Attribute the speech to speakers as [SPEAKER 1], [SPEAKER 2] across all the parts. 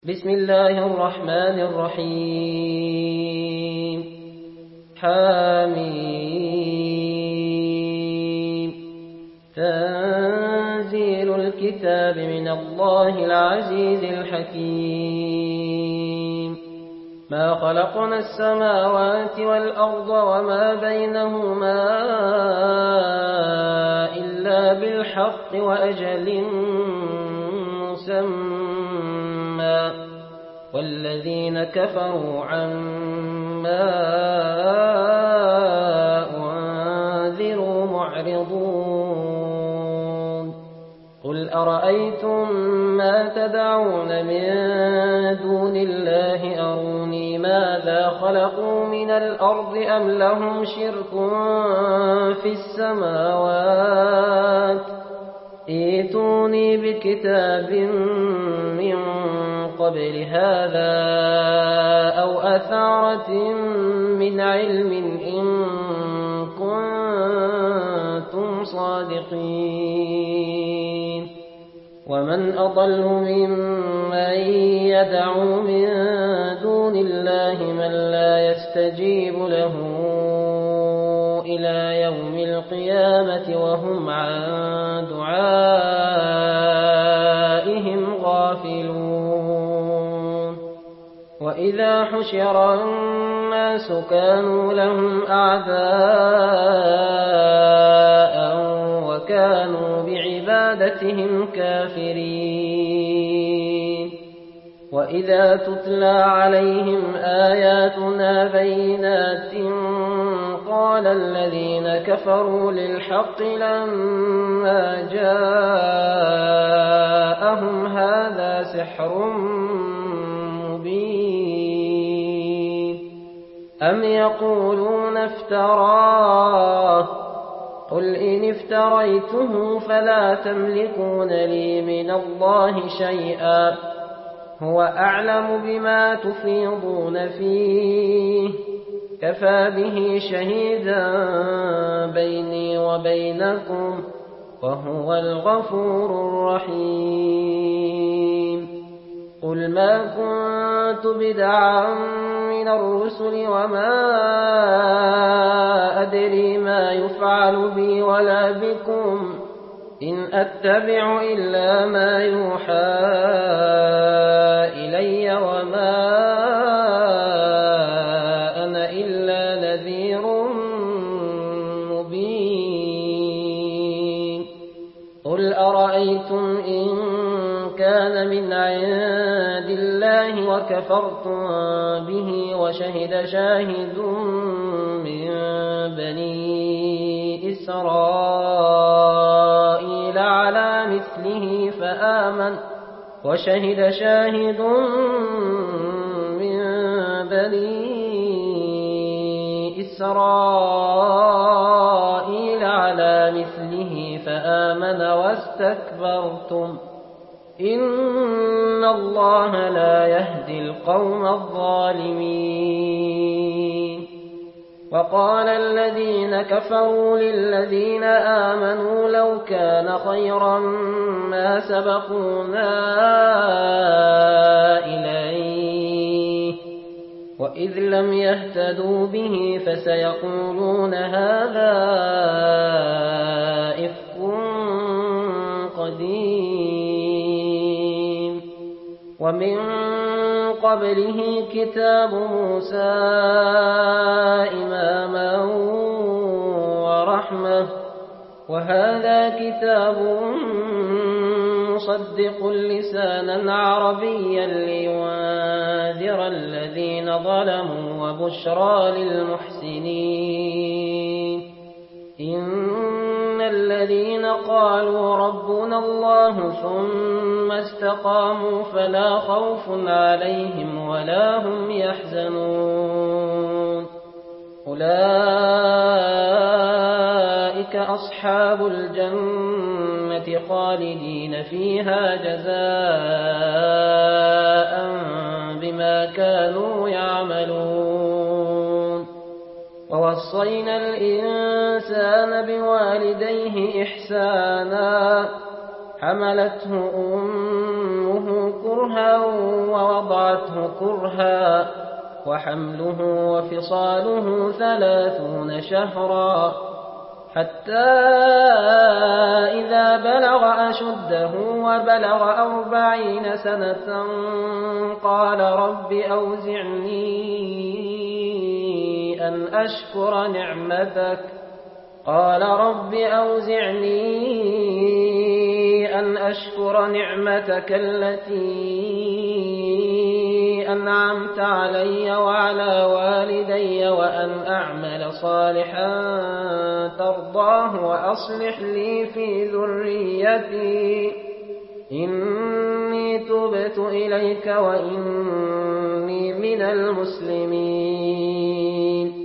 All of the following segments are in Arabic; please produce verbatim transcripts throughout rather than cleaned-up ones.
[SPEAKER 1] بسم الله الرحمن الرحيم حميم تنزيل الكتاب من الله العزيز الحكيم ما خلقنا السماوات والأرض وما بينهما إلا بالحق وأجل مسمى والذين كفروا عما أنذروا معرضون قل أرأيتم ما تدعون من دون الله أروني ماذا خلقوا من الأرض أم لهم شرك في السماوات ائتوني بكتاب من قبل هذا أو أثارة من علم إن كنتم صادقين ومن أضل ممن يدعو من دون الله من لا يستجيب له إلى يوم القيامة وهم عن دعائهم غافلون وإذا حشر الناس كانوا لهم أعداء وكانوا بعبادتهم كافرين وإذا تتلى عليهم آياتنا بينات قال الذين كفروا للحق لما جاءهم هذا سحر مبين أم يقولون افتراه قل إن افتريته فلا تملكون لي من الله شيئا هو أعلم بما تفيضون فيه كفى به شهيدا بيني وبينكم وهو الغفور الرحيم قل ما كنت بدعا من الرسل وما أدري ما يفعل بي ولا بكم إن أتبع إلا ما يوحى إلي وما أنا إلا نذير مبين قل أرأيتم إن كان من عند الله وكفرتم به وشهد شاهد من بني إسرائيل على مثله فآمن وشهد شاهد من بني إسرائيل على مثله فآمن واستكبرتم إن الله لا يهدي القوم الظالمين وقال الذين كفروا للذين آمنوا لو كان خيرا ما سبقونا إليه وإذ لم يهتدوا به فسيقولون هذا إفك قديم ومن قبله كتاب موسى إماما ورحمة وهذا كتاب مصدق لسانا عربيا لينذر الذين ظلموا وبشرى للمحسنين إن الذين قالوا ربنا الله ثم استقاموا فلا خوف عليهم ولا هم يحزنون أولئك أصحاب الجنة خالدين فيها جزاء بما كانوا يعملون ووصينا الإنسان بوالديه إحسانا حملته أمه كرها ووضعته كرها وحمله وفصاله ثلاثون شهرا حتى إذا بلغ أشده وبلغ أربعين سنة قال رب أوزعني أن أشكر نعمتك قال رب أوزعني أن أشكر نعمتك التي أنعمت علي وعلى والدي وأن أعمل صالحا ترضاه وأصلح لي في ذريتي إني تبت إليك وإني من المسلمين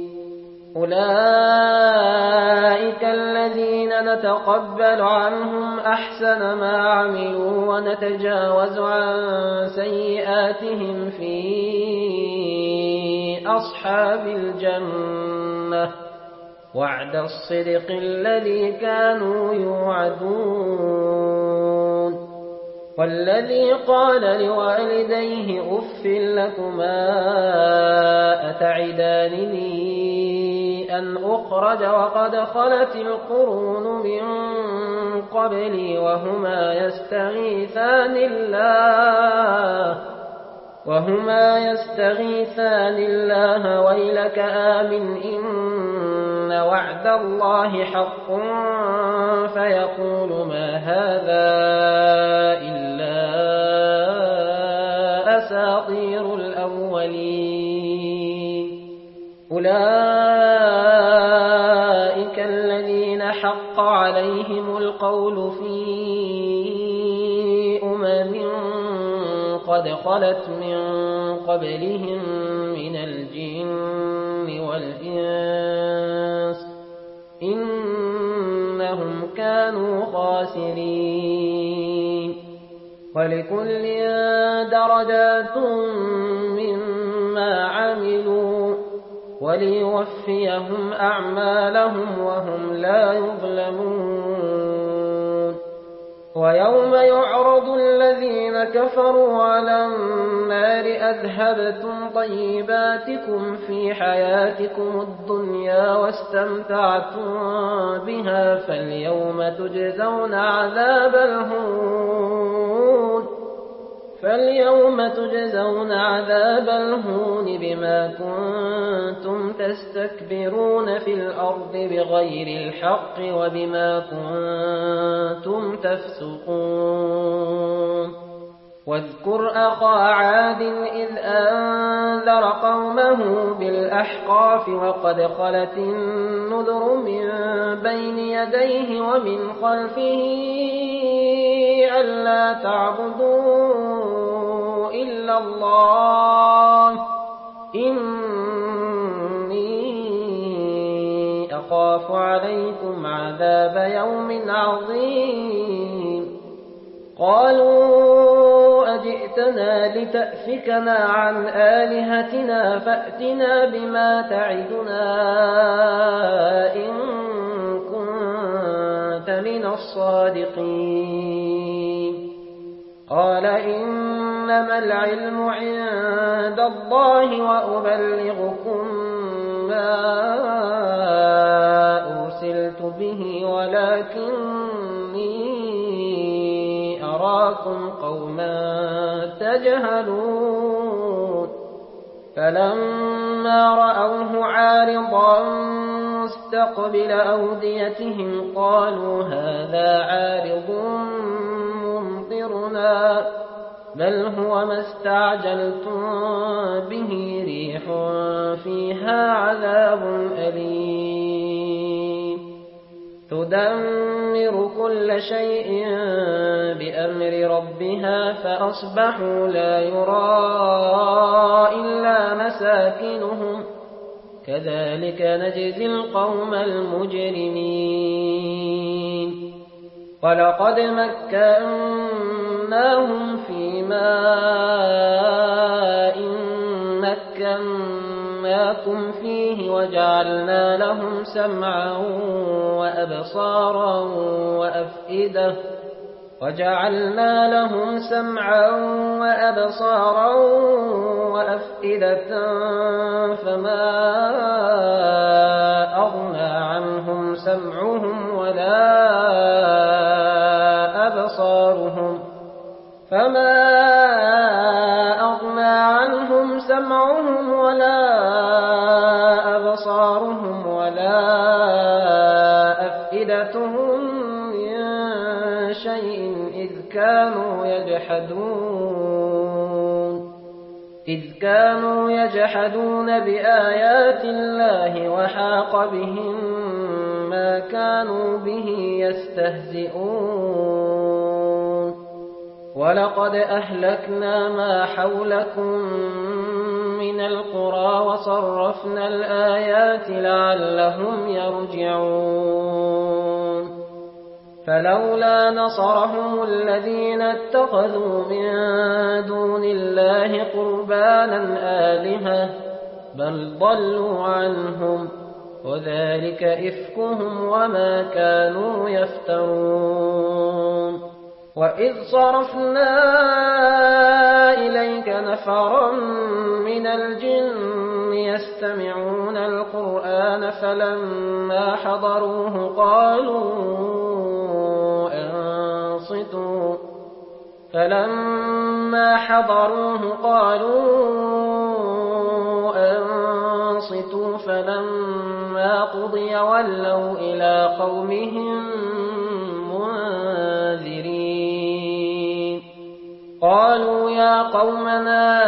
[SPEAKER 1] أولئك الذين نتقبل عنهم أحسن ما عملوا ونتجاوز عن سيئاتهم في أصحاب الجنة وعد الصدق الذي كانوا يوعدون والذي قال لوالديه أف لكما أتعدانني أن أخرج وقد خلت القرون من قبلي وهما يستغيثان الله وهما يستغيثان الله ويلك آمن إن وعد الله حق فيقول ما هذا إلا أساطير الأولين أولئك الذين حق عليهم القول في أمم قد خلت من قبلهم من الجن والإنس إنهم كانوا خاسرين ولكل درجات مما عملوا وليوفيهم أعمالهم وهم لا يظلمون ويوم يعرض الذين كفروا على النار أذهبتم طيباتكم في حياتكم الدنيا واستمتعتم بها فاليوم تجزون عذاب الهون فاليوم تجزون عذاب الهون بما كنتم تستكبرون في الأرض بغير الحق وبما كنتم تفسقون واذكر أخا عاد إذ أنذر قومه بالأحقاف وقد خلت النذر من بين يديه ومن خلفه ألا تعبدوا إلا الله إني أخاف عليكم عذاب يوم عظيم قالوا أجئتنا لتأفكنا عن آلهتنا فأتنا بما تعدنا إن كنت من الصادقين قال إنما العلم عند الله وأبلغكم ما أرسلت به ولكني أراكم قوما تجهلون فلما رأوه عارضا مستقبل أوديتهم قالوا هذا عارض ممطرنا بل هو ما استعجلتم به ريح فيها عذاب أليم تدمر كل شيء بأمر ربها فأصبحوا لا يرى إلا مساكنهم كذلك نجزي القوم المجرمين ولقد مكناهم في ماء مكناكم فيه وجعلنا لهم سمعا وأبصارا وأفئدة وجعلنا لهم سمعا وأبصارا وأفئدة فما أغنى عنهم سمعهم ولا أبصارهم فما أغنى عنهم سمعهم ولا أبصارهم ولا أفئدتهم من شيء إذ كانوا يجحدون إذ كانوا يجحدون بآيات الله وحاق بهم ما كانوا به يستهزئون ولقد أهلكنا ما حولكم من القرى وصرفنا الآيات لعلهم يرجعون فلولا نصرهم الذين اتخذوا من دون الله قربانا آلهة بل ضلوا عنهم وذلك إفكهم وما كانوا يفترون وإذ صرفنا إليك نفرا من الجن يستمعون القرآن فلما حضروه قالوا أنصتوا فلما حضروه قالوا أنصتوا فلما قضي ولوا إلى قومهم منذرين قالوا يا قومنا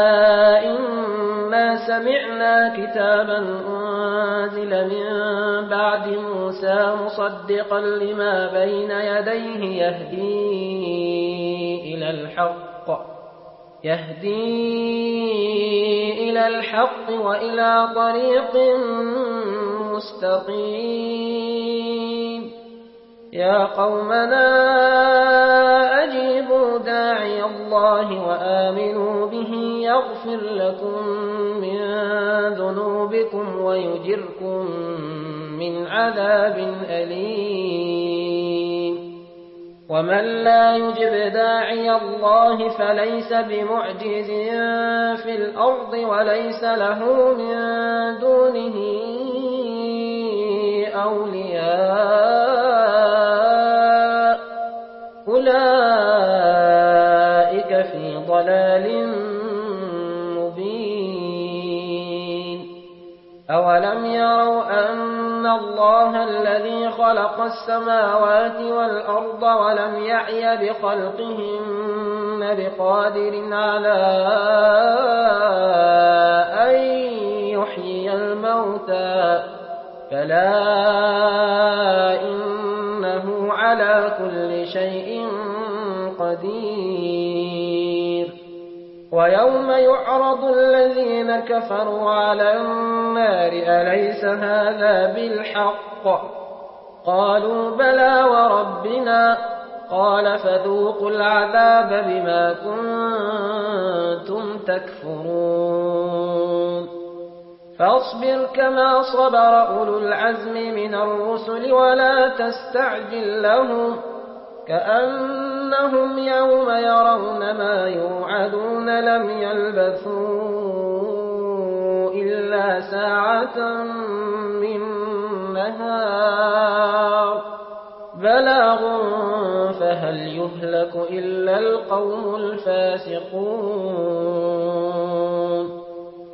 [SPEAKER 1] إنا سمعنا كتابا أنزل من بعد موسى مصدقا لما بين يديه يهدي إلى الحق يهدي إلى الحق وإلى طريق مستقيم يا قومنا أجيبوا داعي الله وآمنوا به يغفر لكم من ذنوبكم ويجركم من عذاب أليم ومن لا يجب داعي الله فليس بمعجز في الأرض وليس له من دونه أولياء أولئك في ضلال مبين أولم يروا أن الله الذي خلق السماوات والأرض ولم يعي بخلقهن بقادر على أن يحيي الموتى فلا إنه على كل شيء قدير ويوم يعرض الذين كفروا على النار أليس هذا بالحق قالوا بلى وربنا قال فذوقوا العذاب بما كنتم تكفرون فاصبر كما صبر أولو العزم من الرسل ولا تستعجل لهم كأنهم يوم يرون ما يوعدون لم يلبثوا إلا ساعة من نهار بلاغ فهل يهلك إلا القوم الفاسقون